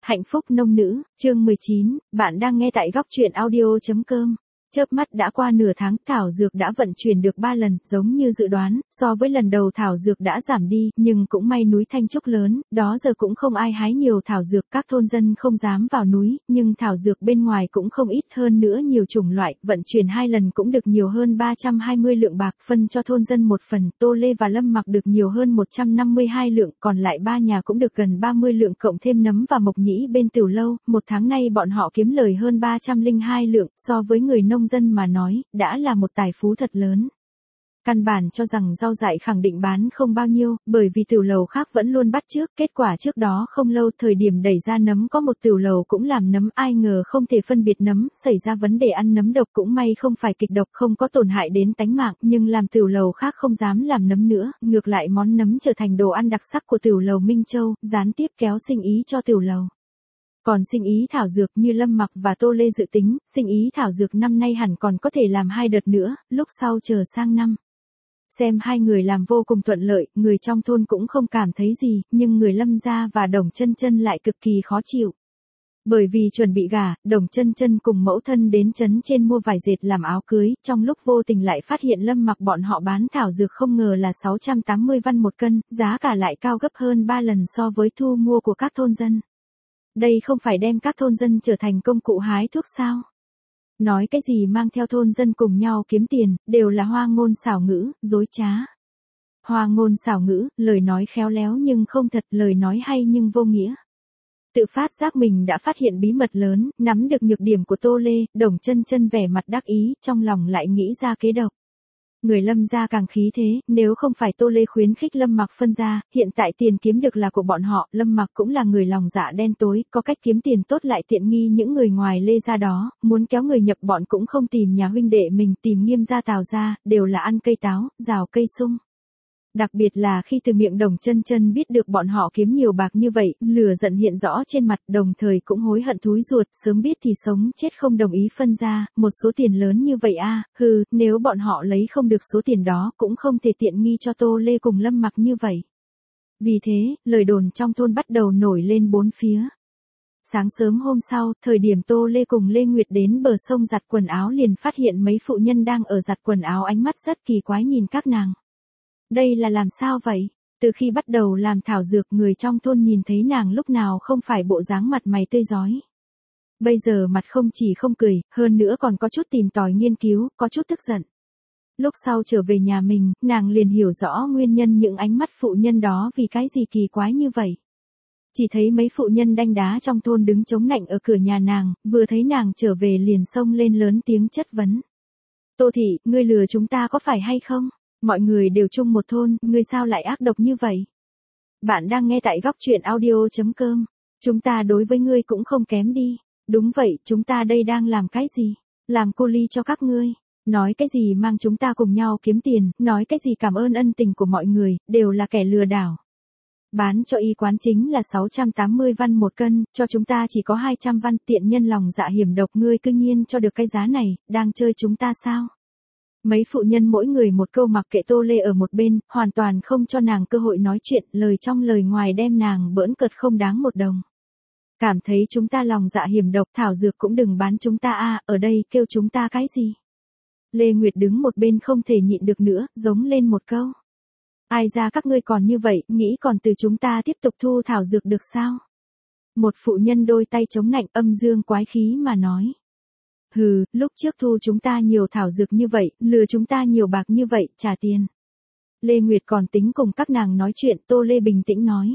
Hạnh phúc nông nữ, chương 19, bạn đang nghe tại góc truyện audio.com. Chớp mắt đã qua nửa tháng, thảo dược đã vận chuyển được 3 lần, giống như dự đoán, so với lần đầu thảo dược đã giảm đi, nhưng cũng may núi Thanh Trúc lớn, đó giờ cũng không ai hái nhiều thảo dược, các thôn dân không dám vào núi, nhưng thảo dược bên ngoài cũng không ít, hơn nữa nhiều chủng loại, vận chuyển 2 lần cũng được nhiều hơn 320 lượng bạc, phân cho thôn dân một phần, Tô Lê và Lâm Mặc được nhiều hơn 152 lượng, còn lại 3 nhà cũng được gần 30 lượng cộng thêm Nấm và Mộc Nhĩ bên Tiểu Lâu, một tháng nay bọn họ kiếm lời hơn 302 lượng, so với người nông dân mà nói, đã là một tài phú thật lớn. Căn bản cho rằng rau dại khẳng định bán không bao nhiêu, bởi vì tiểu lầu khác vẫn luôn bắt trước, kết quả trước đó không lâu thời điểm đẩy ra nấm có một tiểu lầu cũng làm nấm, ai ngờ không thể phân biệt nấm, xảy ra vấn đề ăn nấm độc, cũng may không phải kịch độc, không có tổn hại đến tánh mạng, nhưng làm tiểu lầu khác không dám làm nấm nữa, ngược lại món nấm trở thành đồ ăn đặc sắc của tiểu lầu Minh Châu, gián tiếp kéo sinh ý cho tiểu lầu. Còn sinh ý thảo dược như Lâm Mặc và Tô Lê dự tính, sinh ý thảo dược năm nay hẳn còn có thể làm 2 đợt nữa, lúc sau chờ sang năm. Xem hai người làm vô cùng thuận lợi, người trong thôn cũng không cảm thấy gì, nhưng người Lâm gia và Đồng Chân Chân lại cực kỳ khó chịu. Bởi vì chuẩn bị gả, Đồng Chân Chân cùng mẫu thân đến trấn trên mua vải dệt làm áo cưới, trong lúc vô tình lại phát hiện Lâm Mặc bọn họ bán thảo dược không ngờ là 680 văn một cân, giá cả lại cao gấp hơn 3 lần so với thu mua của các thôn dân. Đây không phải đem các thôn dân trở thành công cụ hái thuốc sao? Nói cái gì mang theo thôn dân cùng nhau kiếm tiền, đều là hoa ngôn xảo ngữ, dối trá. Hoa ngôn xảo ngữ, lời nói khéo léo nhưng không thật, lời nói hay nhưng vô nghĩa. Tự phát giác mình đã phát hiện bí mật lớn, nắm được nhược điểm của Tô Lê, Đồng Chân Chân vẻ mặt đắc ý, trong lòng lại nghĩ ra kế độc. Người Lâm gia càng khí thế, nếu không phải Tô Lê khuyến khích Lâm Mặc phân ra, hiện tại tiền kiếm được là của bọn họ, Lâm Mặc cũng là người lòng dạ đen tối, có cách kiếm tiền tốt lại tiện nghi những người ngoài Lê gia đó, muốn kéo người nhập bọn cũng không tìm nhà huynh đệ mình, tìm Nghiêm gia Tào gia, đều là ăn cây táo, rào cây sung. Đặc biệt là khi từ miệng Đồng Chân Chân biết được bọn họ kiếm nhiều bạc như vậy, lửa giận hiện rõ trên mặt, đồng thời cũng hối hận thúi ruột, sớm biết thì sống chết không đồng ý phân ra, một số tiền lớn như vậy nếu bọn họ lấy không được số tiền đó, cũng không thể tiện nghi cho Tô Lê cùng Lâm Mặc như vậy. Vì thế, lời đồn trong thôn bắt đầu nổi lên bốn phía. Sáng sớm hôm sau, thời điểm Tô Lê cùng Lê Nguyệt đến bờ sông giặt quần áo liền phát hiện mấy phụ nhân đang ở giặt quần áo, ánh mắt rất kỳ quái nhìn các nàng. Đây là làm sao vậy? Từ khi bắt đầu làm thảo dược, người trong thôn nhìn thấy nàng lúc nào không phải bộ dáng mặt mày tươi rói. Bây giờ mặt không chỉ không cười, hơn nữa còn có chút tìm tòi nghiên cứu, có chút tức giận. Lúc sau trở về nhà mình, nàng liền hiểu rõ nguyên nhân những ánh mắt phụ nhân đó vì cái gì kỳ quái như vậy. Chỉ thấy mấy phụ nhân đanh đá trong thôn đứng chống nạnh ở cửa nhà nàng, vừa thấy nàng trở về liền xông lên lớn tiếng chất vấn. Tô thị, ngươi lừa chúng ta có phải hay không? Mọi người đều chung một thôn, ngươi sao lại ác độc như vậy? Bạn đang nghe tại góc truyện audio.com. Chúng ta đối với ngươi cũng không kém đi. Đúng vậy, chúng ta đây đang làm cái gì? Làm cô ly cho các ngươi. Nói cái gì mang chúng ta cùng nhau kiếm tiền, nói cái gì cảm ơn ân tình của mọi người, đều là kẻ lừa đảo. Bán cho y quán chính là 680 văn một cân, cho chúng ta chỉ có 200 văn, tiện nhân lòng dạ hiểm độc, ngươi cư nhiên cho được cái giá này, đang chơi chúng ta sao? Mấy phụ nhân mỗi người một câu, mặc kệ Tô Lê ở một bên, hoàn toàn không cho nàng cơ hội nói chuyện, lời trong lời ngoài đem nàng bỡn cợt không đáng một đồng. Cảm thấy chúng ta lòng dạ hiểm độc, thảo dược cũng đừng bán chúng ta ở đây kêu chúng ta cái gì? Lê Nguyệt đứng một bên không thể nhịn được nữa, giống lên một câu. Ai ra các ngươi còn như vậy, nghĩ còn từ chúng ta tiếp tục thu thảo dược được sao? Một phụ nhân đôi tay chống nạnh, âm dương quái khí mà nói. Hừ, lúc trước thu chúng ta nhiều thảo dược như vậy, lừa chúng ta nhiều bạc như vậy, trả tiền. Lê Nguyệt còn tính cùng các nàng nói chuyện, Tô Lê bình tĩnh nói.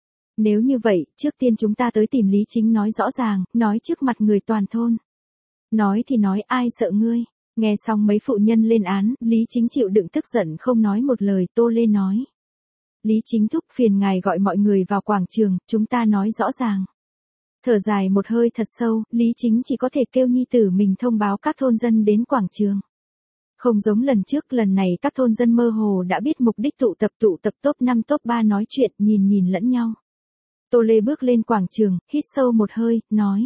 Nếu như vậy, trước tiên chúng ta tới tìm Lý Chính nói rõ ràng, nói trước mặt người toàn thôn. Nói thì nói, ai sợ ngươi? Nghe xong mấy phụ nhân lên án, Lý Chính chịu đựng tức giận không nói một lời, Tô Lê nói. Lý Chính thúc, phiền ngài gọi mọi người vào quảng trường, chúng ta nói rõ ràng. Thở dài một hơi thật sâu, Lý Chính chỉ có thể kêu nhi tử mình thông báo các thôn dân đến quảng trường. Không giống lần trước, lần này các thôn dân mơ hồ đã biết mục đích tụ tập top 5 top 3 nói chuyện, nhìn lẫn nhau. Tô Lê bước lên quảng trường, hít sâu một hơi, nói.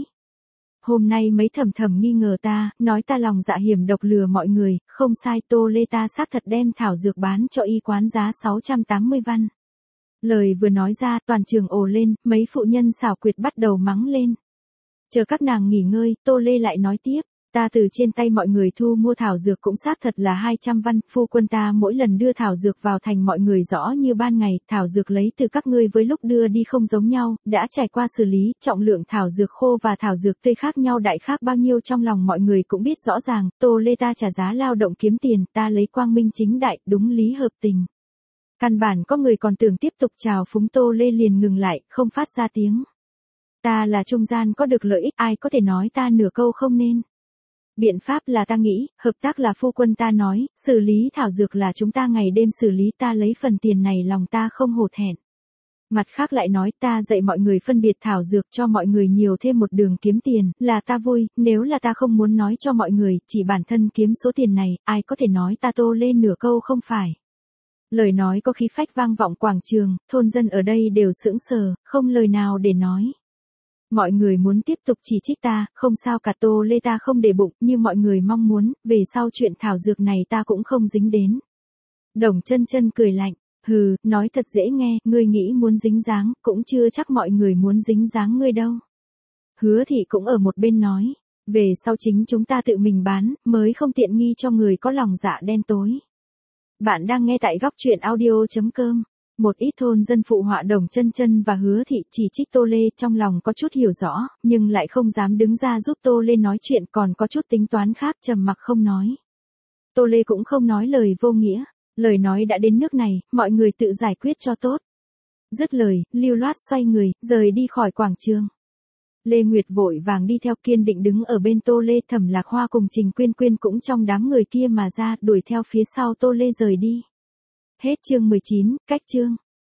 Hôm nay mấy thầm nghi ngờ ta, nói ta lòng dạ hiểm độc lừa mọi người, không sai, Tô Lê ta xác thật đem thảo dược bán cho y quán giá 680 văn. Lời vừa nói ra toàn trường ồ lên, mấy phụ nhân xảo quyệt bắt đầu mắng lên. Chờ các nàng nghỉ ngơi, Tô Lê lại nói tiếp. Ta từ trên tay mọi người thu mua thảo dược cũng xác thật là 200 văn, phu quân ta mỗi lần đưa thảo dược vào thành mọi người rõ như ban ngày, thảo dược lấy từ các ngươi với lúc đưa đi không giống nhau, đã trải qua xử lý, trọng lượng thảo dược khô và thảo dược tươi khác nhau đại khác bao nhiêu trong lòng mọi người cũng biết rõ ràng, Tô Lê ta trả giá lao động kiếm tiền, ta lấy quang minh chính đại, đúng lý hợp tình. Căn bản có người còn tưởng tiếp tục chào phúng Tô Lê liền ngừng lại, không phát ra tiếng. Ta là trung gian có được lợi ích, ai có thể nói ta nửa câu không nên. Biện pháp là ta nghĩ, hợp tác là phu quân ta nói, xử lý thảo dược là chúng ta ngày đêm xử lý, ta lấy phần tiền này lòng ta không hổ thẹn. Mặt khác lại nói ta dạy mọi người phân biệt thảo dược cho mọi người nhiều thêm một đường kiếm tiền, là ta vui, nếu là ta không muốn nói cho mọi người, chỉ bản thân kiếm số tiền này, ai có thể nói ta Tô Lê nửa câu không phải. Lời nói có khí phách vang vọng quảng trường, thôn dân ở đây đều sững sờ, không lời nào để nói. Mọi người muốn tiếp tục chỉ trích ta, không sao cả Tô Lê ta không để bụng, như mọi người mong muốn, về sau chuyện thảo dược này ta cũng không dính đến. Đồng Chân Chân cười lạnh, hừ, nói thật dễ nghe, ngươi nghĩ muốn dính dáng, cũng chưa chắc mọi người muốn dính dáng ngươi đâu. Hứa Thị cũng ở một bên nói, về sau chính chúng ta tự mình bán, mới không tiện nghi cho người có lòng dạ đen tối. Bạn đang nghe tại góc truyện audio.com. Một ít thôn dân phụ họa Đồng Chân Chân và Hứa Thị chỉ trích Tô Lê trong lòng có chút hiểu rõ, nhưng lại không dám đứng ra giúp Tô Lê nói chuyện còn có chút tính toán khác trầm mặc không nói. Tô Lê cũng không nói lời vô nghĩa, lời nói đã đến nước này, mọi người tự giải quyết cho tốt. Dứt lời, lưu loát xoay người, rời đi khỏi quảng trường. Lê Nguyệt vội vàng đi theo kiên định đứng ở bên Tô Lê, Thẩm Lạc Hoa cùng Trình Quyên Quyên cũng trong đám người kia mà ra đuổi theo phía sau Tô Lê rời đi. Hết chương 19, cách chương.